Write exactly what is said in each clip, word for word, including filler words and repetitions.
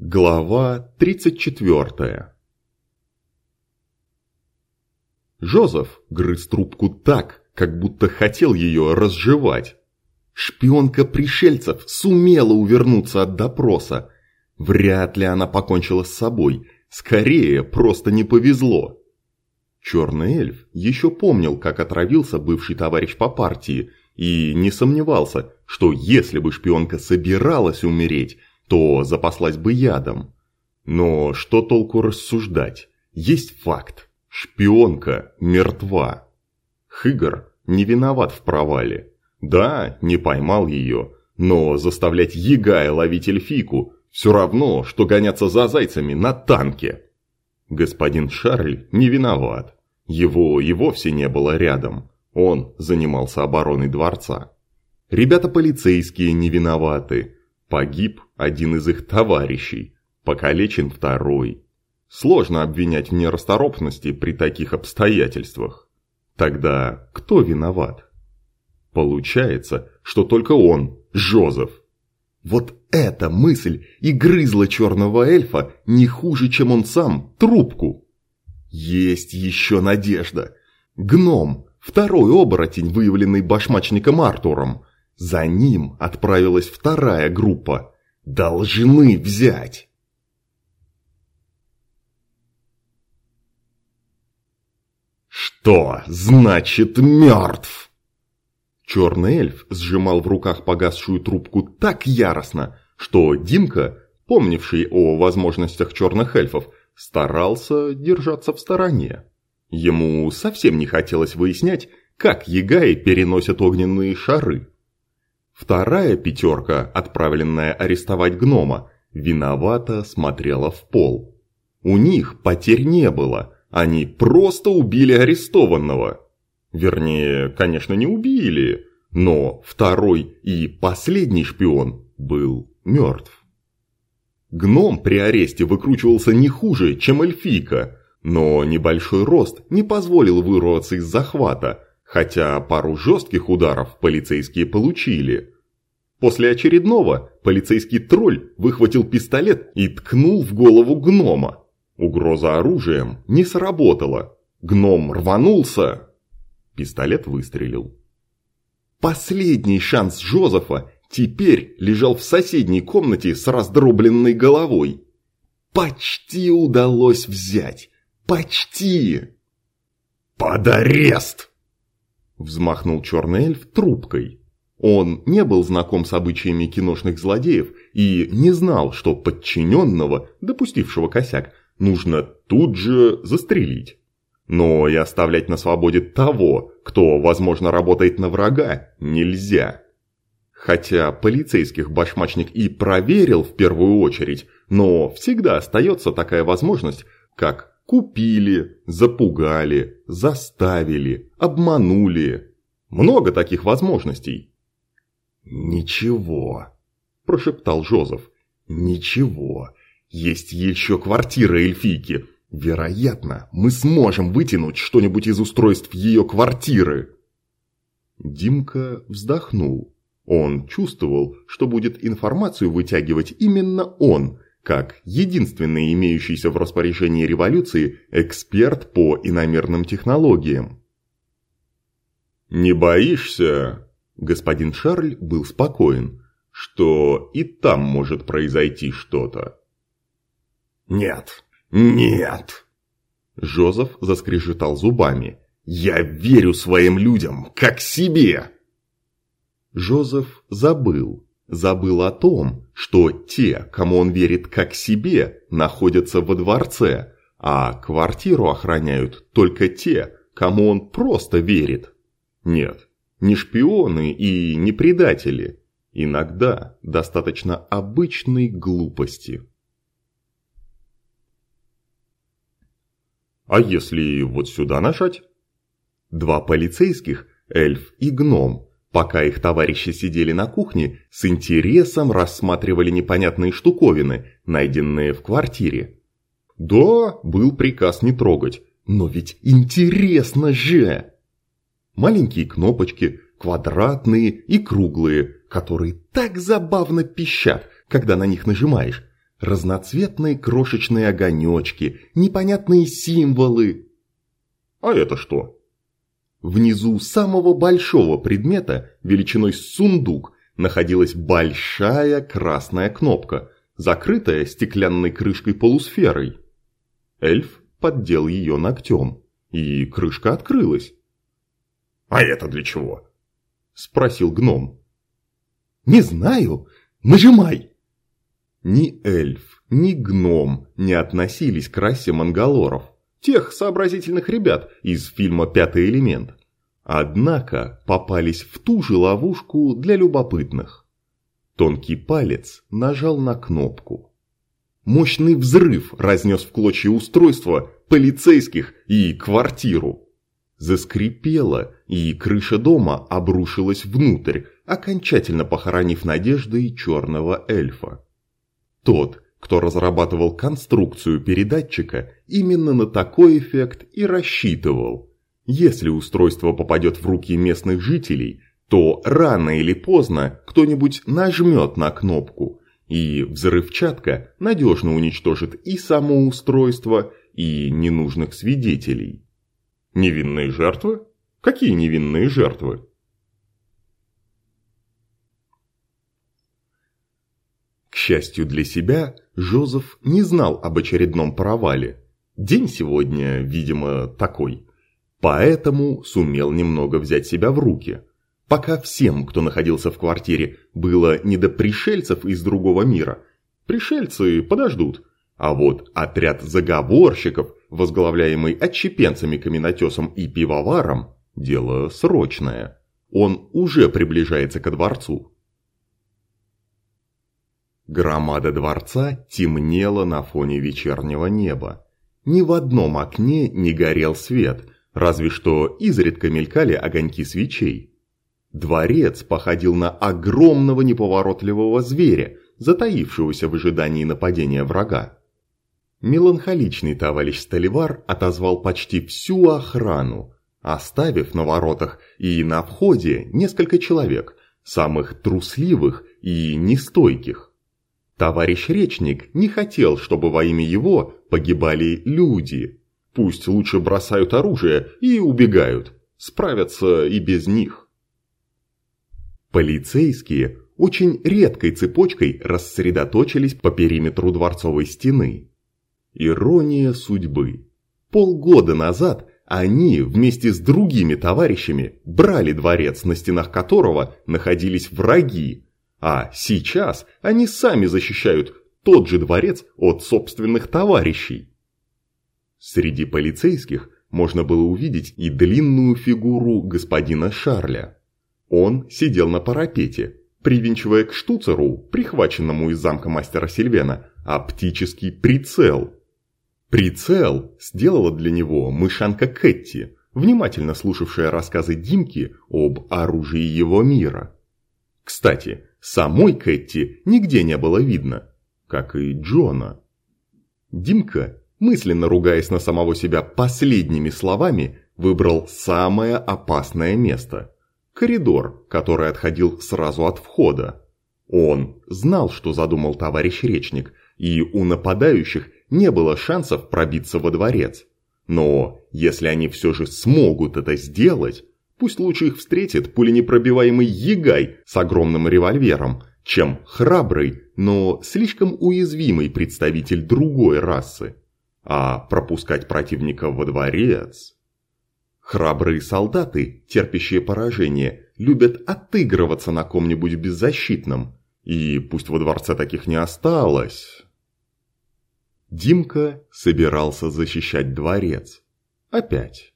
Глава тридцать четвёртая. Жозеф грыз трубку так, как будто хотел ее разжевать. Шпионка пришельцев сумела увернуться от допроса. Вряд ли она покончила с собой, скорее просто не повезло. Черный эльф еще помнил, как отравился бывший товарищ по партии, и не сомневался, что если бы шпионка собиралась умереть, то запаслась бы ядом. Но что толку рассуждать? Есть факт. Шпионка мертва. Хыгр не виноват в провале. Да, не поймал ее, но заставлять Егая ловить эльфийку все равно, что гоняться за зайцами на танке. Господин Шарль не виноват. Его и вовсе не было рядом. Он занимался обороной дворца. Ребята полицейские не виноваты. Погиб один из их товарищей, покалечен второй. Сложно обвинять в нерасторопности при таких обстоятельствах. Тогда кто виноват? Получается, что только он, Жозеф. Вот эта мысль и грызла черного эльфа не хуже, чем он сам, трубку. Есть еще надежда. Гном, второй оборотень, выявленный башмачником Артуром. За ним отправилась вторая группа. Должны взять. Что значит мертв? Черный эльф сжимал в руках погасшую трубку так яростно, что Димка, помнивший о возможностях черных эльфов, старался держаться в стороне. Ему совсем не хотелось выяснять, как Егаи переносят огненные шары. Вторая пятерка, отправленная арестовать гнома, виновато смотрела в пол. У них потерь не было, они просто убили арестованного. Вернее, конечно, не убили, но второй и последний шпион был мертв. Гном при аресте выкручивался не хуже, чем эльфийка, но небольшой рост не позволил вырваться из захвата, хотя пару жестких ударов полицейские получили. После очередного полицейский тролль выхватил пистолет и ткнул в голову гнома. Угроза оружием не сработала. Гном рванулся. Пистолет выстрелил. Последний шанс Жозефа теперь лежал в соседней комнате с раздробленной головой. Почти удалось взять. Почти! «Под арест!» Взмахнул черный эльф трубкой. Он не был знаком с обычаями киношных злодеев и не знал, что подчиненного, допустившего косяк, нужно тут же застрелить. Но и оставлять на свободе того, кто, возможно, работает на врага, нельзя. Хотя полицейских башмачник и проверил в первую очередь, но всегда остается такая возможность, как купили, запугали, заставили, обманули. Много таких возможностей. «Ничего», – прошептал Жозеф. «Ничего. Есть еще квартира эльфийки. Вероятно, мы сможем вытянуть что-нибудь из устройств ее квартиры». Димка вздохнул. Он чувствовал, что будет информацию вытягивать именно он, как единственный имеющийся в распоряжении революции эксперт по иномерным технологиям. «Не боишься?» Господин Шарль был спокоен, что и там может произойти что-то. «Нет, нет!» Жозеф заскрежетал зубами. «Я верю своим людям, как себе!» Жозеф забыл. Забыл о том, что те, кому он верит как себе, находятся во дворце, а квартиру охраняют только те, кому он просто верит. Нет, не шпионы и не предатели. Иногда достаточно обычной глупости. А если вот сюда нажать? Два полицейских, эльф и гном, пока их товарищи сидели на кухне, с интересом рассматривали непонятные штуковины, найденные в квартире. Да, был приказ не трогать, но ведь интересно же! Маленькие кнопочки, квадратные и круглые, которые так забавно пищат, когда на них нажимаешь. Разноцветные крошечные огонечки, непонятные символы. А это что? Внизу самого большого предмета, величиной с сундук, находилась большая красная кнопка, закрытая стеклянной крышкой-полусферой. Эльф поддел ее ногтем, и крышка открылась. «А это для чего?» – спросил гном. «Не знаю. Нажимай!» Ни эльф, ни гном не относились к расе мангалоров, тех сообразительных ребят из фильма «Пятый элемент». Однако попались в ту же ловушку для любопытных. Тонкий палец нажал на кнопку. Мощный взрыв разнес в клочья устройство, полицейских и квартиру. Заскрипело, и крыша дома обрушилась внутрь, окончательно похоронив надежды черного эльфа. Тот, кто разрабатывал конструкцию передатчика, именно на такой эффект и рассчитывал. Если устройство попадет в руки местных жителей, то рано или поздно кто-нибудь нажмет на кнопку, и взрывчатка надежно уничтожит и само устройство, и ненужных свидетелей. Невинные жертвы? Какие невинные жертвы? К счастью для себя, Жозеф не знал об очередном провале. День сегодня, видимо, такой. Поэтому сумел немного взять себя в руки. Пока всем, кто находился в квартире, было не до пришельцев из другого мира, пришельцы подождут. А вот отряд заговорщиков, возглавляемый отщепенцами-каменотесом и пивоваром, дело срочное. Он уже приближается ко дворцу. Громада дворца темнела на фоне вечернего неба. Ни в одном окне не горел свет, разве что изредка мелькали огоньки свечей. Дворец походил на огромного неповоротливого зверя, затаившегося в ожидании нападения врага. Меланхоличный товарищ Столивар отозвал почти всю охрану, оставив на воротах и на входе несколько человек, самых трусливых и нестойких. Товарищ Речник не хотел, чтобы во имя его погибали люди. Пусть лучше бросают оружие и убегают, справятся и без них. Полицейские очень редкой цепочкой рассредоточились по периметру дворцовой стены. Ирония судьбы. Полгода назад они вместе с другими товарищами брали дворец, на стенах которого находились враги, а сейчас они сами защищают тот же дворец от собственных товарищей. Среди полицейских можно было увидеть и длинную фигуру господина Шарля. Он сидел на парапете, привинчивая к штуцеру, прихваченному из замка мастера Сильвена, оптический прицел. Прицел сделала для него мышанка Кэтти, внимательно слушавшая рассказы Димки об оружии его мира. Кстати, самой Кэтти нигде не было видно, как и Джона. Димка, мысленно ругаясь на самого себя последними словами, выбрал самое опасное место – коридор, который отходил сразу от входа. Он знал, что задумал товарищ Речник, и у нападающих не было шансов пробиться во дворец. Но если они все же смогут это сделать, пусть лучше их встретит пуленепробиваемый егай с огромным револьвером, чем храбрый, но слишком уязвимый представитель другой расы. А пропускать противника во дворец... Храбрые солдаты, терпящие поражение, любят отыгрываться на ком-нибудь беззащитном. И пусть во дворце таких не осталось... Димка собирался защищать дворец. Опять.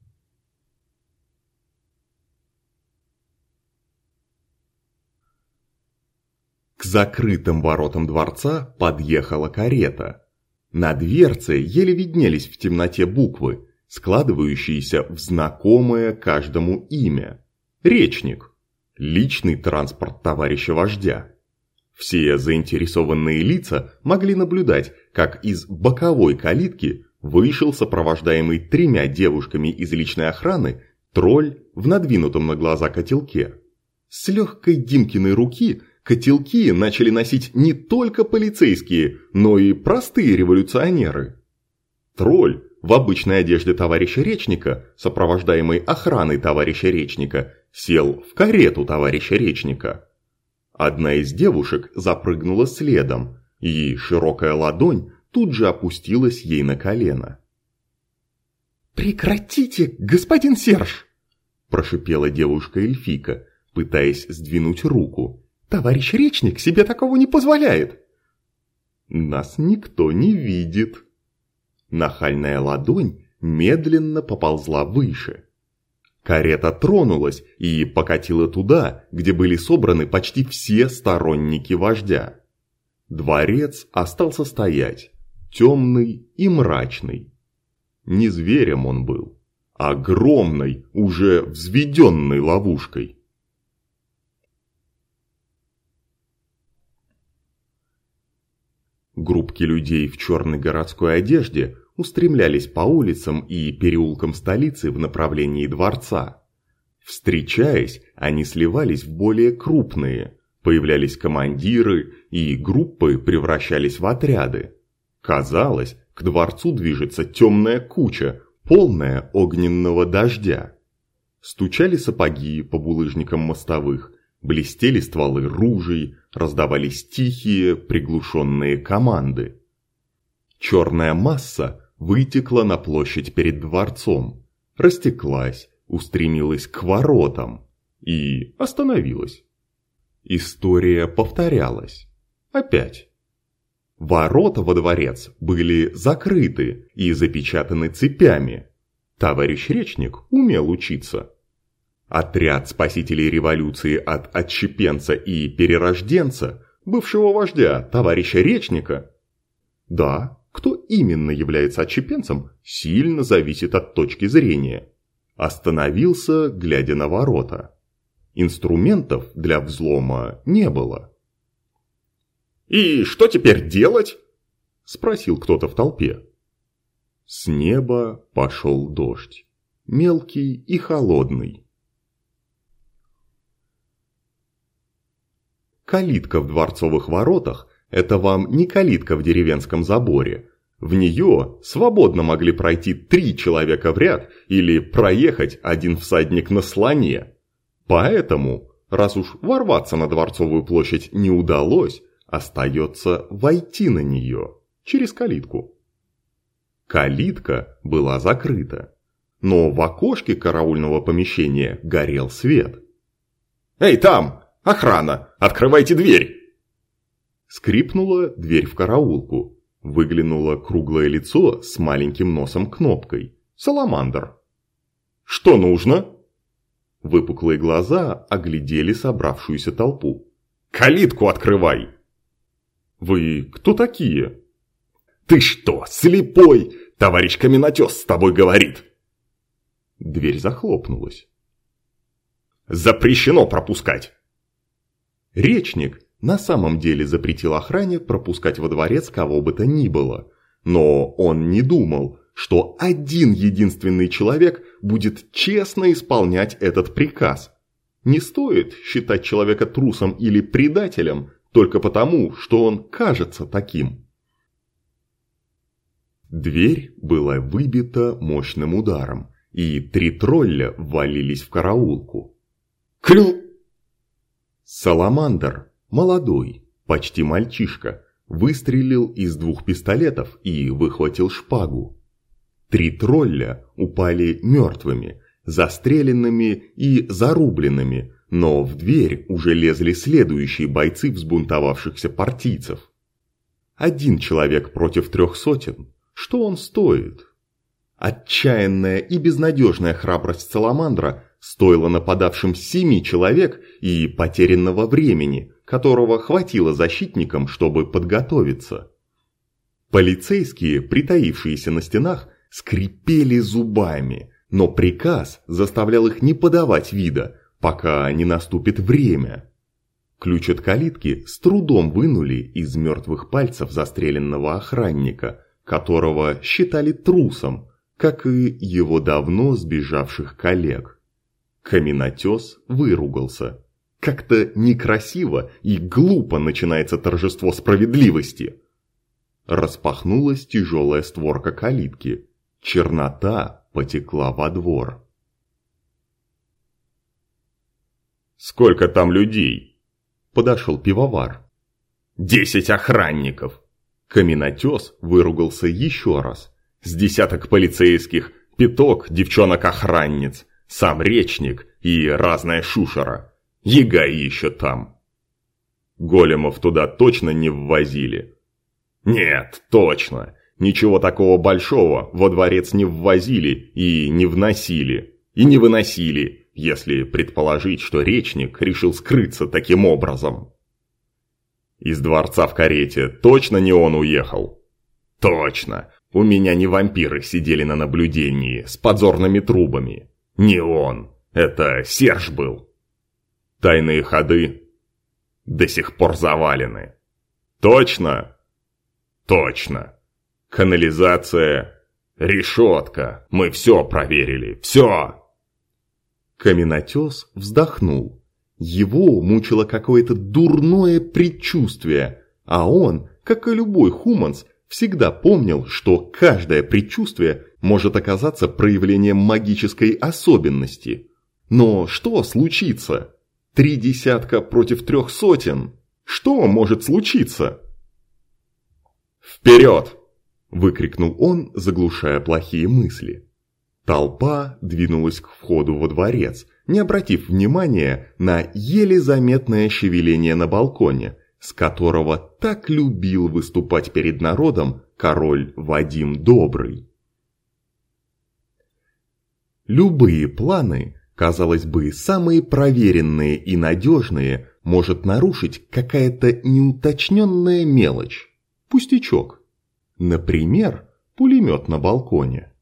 К закрытым воротам дворца подъехала карета. На дверце еле виднелись в темноте буквы, складывающиеся в знакомое каждому имя. Речник. Личный транспорт товарища вождя. Все заинтересованные лица могли наблюдать, как из боковой калитки вышел сопровождаемый тремя девушками из личной охраны тролль в надвинутом на глаза котелке. С легкой Димкиной руки Котелки начали носить не только полицейские, но и простые революционеры. Тролль в обычной одежде товарища Речника, сопровождаемый охраной товарища Речника, сел в карету товарища Речника. Одна из девушек запрыгнула следом, и широкая ладонь тут же опустилась ей на колено. «Прекратите, господин Серж!» – прошипела девушка-эльфийка, пытаясь сдвинуть руку. «Товарищ Речник себе такого не позволяет!» «Нас никто не видит!» Нахальная ладонь медленно поползла выше. Карета тронулась и покатила туда, где были собраны почти все сторонники вождя. Дворец остался стоять, темный и мрачный. Не зверем он был, а огромной, уже взведенной ловушкой. Группки людей в черной городской одежде устремлялись по улицам и переулкам столицы в направлении дворца. Встречаясь, они сливались в более крупные, появлялись командиры, и группы превращались в отряды. Казалось, к дворцу движется темная куча, полная огненного дождя. Стучали сапоги по булыжникам мостовых, блестели стволы ружей, раздавались тихие, приглушенные команды. Черная масса вытекла на площадь перед дворцом, растеклась, устремилась к воротам и остановилась. История повторялась. Опять. Ворота во дворец были закрыты и запечатаны цепями. Товарищ Речник умел учиться. Отряд спасителей революции от отщепенца и перерожденца, бывшего вождя товарища Речника. Да, кто именно является отщепенцем, сильно зависит от точки зрения. Остановился, глядя на ворота. Инструментов для взлома не было. «И что теперь делать?» – спросил кто-то в толпе. С неба пошел дождь, мелкий и холодный. Калитка в дворцовых воротах – это вам не калитка в деревенском заборе. В нее свободно могли пройти три человека в ряд или проехать один всадник на слоне. Поэтому, раз уж ворваться на Дворцовую площадь не удалось, остается войти на нее через калитку. Калитка была закрыта, но в окошке караульного помещения горел свет. «Эй, там! Охрана! Открывайте дверь!» Скрипнула дверь в караулку. Выглянуло круглое лицо с маленьким носом-кнопкой. Саламандр. «Что нужно?» Выпуклые глаза оглядели собравшуюся толпу. «Калитку открывай!» «Вы кто такие?» «Ты что, слепой? Товарищ Каменотес с тобой говорит!» Дверь захлопнулась. «Запрещено пропускать!» Речник на самом деле запретил охране пропускать во дворец кого бы то ни было, но он не думал, что один единственный человек будет честно исполнять этот приказ. Не стоит считать человека трусом или предателем только потому, что он кажется таким. Дверь была выбита мощным ударом, и три тролля ввалились в караулку. «Клю!» Саламандр, молодой, почти мальчишка, выстрелил из двух пистолетов и выхватил шпагу. Три тролля упали мертвыми, застреленными и зарубленными, но в дверь уже лезли следующие бойцы взбунтовавшихся партийцев. Один человек против трех сотен. Что он стоит? Отчаянная и безнадежная храбрость Саламандра стоила нападавшим семи человек и потерянного времени, которого хватило защитникам, чтобы подготовиться. Полицейские, притаившиеся на стенах, скрипели зубами, но приказ заставлял их не подавать вида, пока не наступит время. Ключ от калитки с трудом вынули из мертвых пальцев застреленного охранника, которого считали трусом, как и его давно сбежавших коллег. Каменотес выругался. Как-то некрасиво и глупо начинается торжество справедливости. Распахнулась тяжелая створка калитки. Чернота потекла во двор. «Сколько там людей?» – подошел пивовар. «Десять охранников!» Каменотес выругался еще раз. «С десяток полицейских, пяток девчонок-охранниц, сам речник и разная шушера. Егай еще там». «Големов туда точно не ввозили?» «Нет, точно. Ничего такого большого во дворец не ввозили и не вносили, и не выносили, если предположить, что речник решил скрыться таким образом». «Из дворца в карете точно не он уехал?» «Точно. У меня не вампиры сидели на наблюдении с подзорными трубами. Не он. Это Серж был». «Тайные ходы?» «До сих пор завалены». «Точно?» «Точно. Канализация, решетка. Мы все проверили. Все!» Каменотес вздохнул. Его мучило какое-то дурное предчувствие, а он, как и любой хуманс, всегда помнил, что каждое предчувствие может оказаться проявлением магической особенности. Но что случится? Три десятка против трех сотен? Что может случиться? «Вперед!» – выкрикнул он, заглушая плохие мысли. Толпа двинулась к входу во дворец, не обратив внимания на еле заметное шевеление на балконе, с которого так любил выступать перед народом король Вадим Добрый. Любые планы, казалось бы, самые проверенные и надежные, может нарушить какая-то неуточненная мелочь, пустячок. Например, пулемет на балконе.